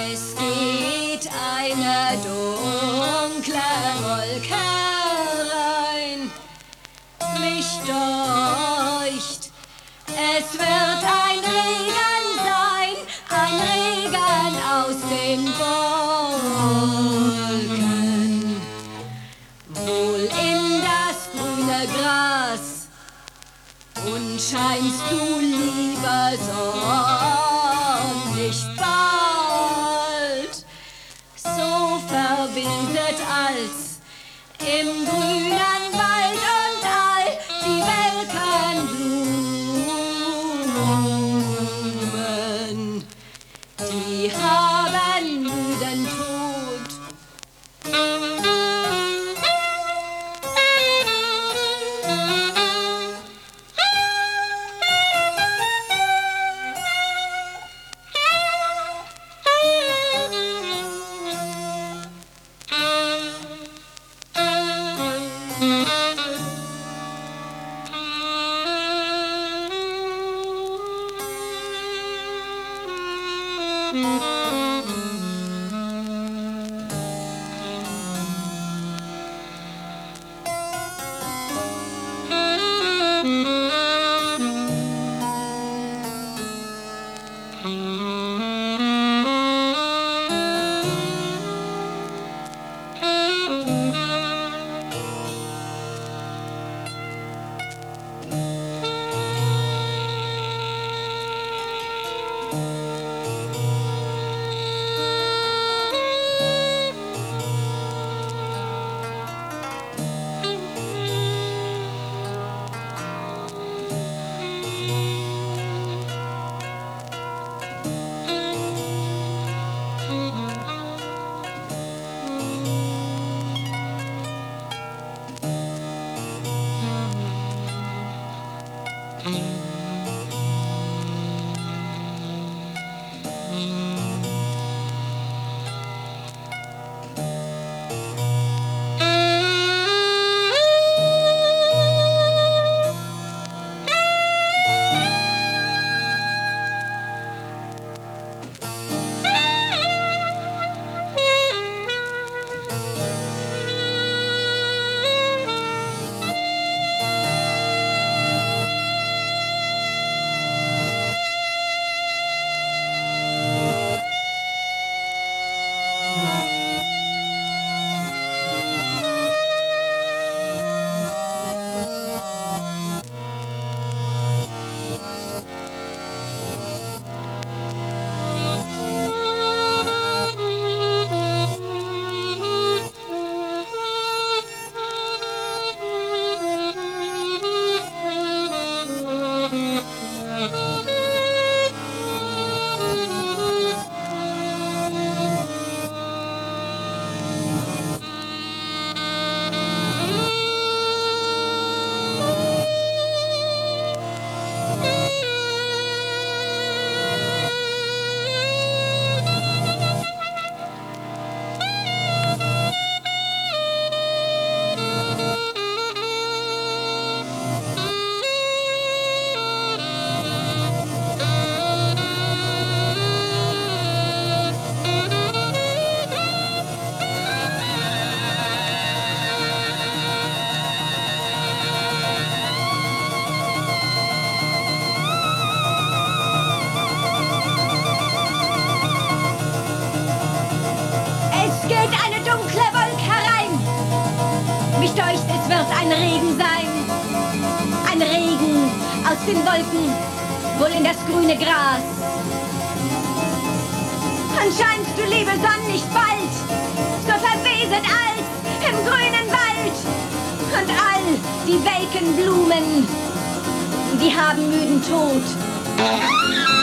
Es geht eine dunkle Wolke rein, mich deucht, es wird ein Regen sein, ein Regen aus den Wolken, wohl in das grüne Gras, und scheinst du, liebe Sonne, nicht bald so verwindet als im grünen Wald und all die welken Blumen, die haben müden Tod. Mich deucht, es wird ein Regen sein. Ein Regen aus den Wolken, wohl in das grüne Gras. Und scheinst du, liebe Sonne, nicht bald so verweset als im grünen Wald. Und all die welken Blumen, die haben müden Tod.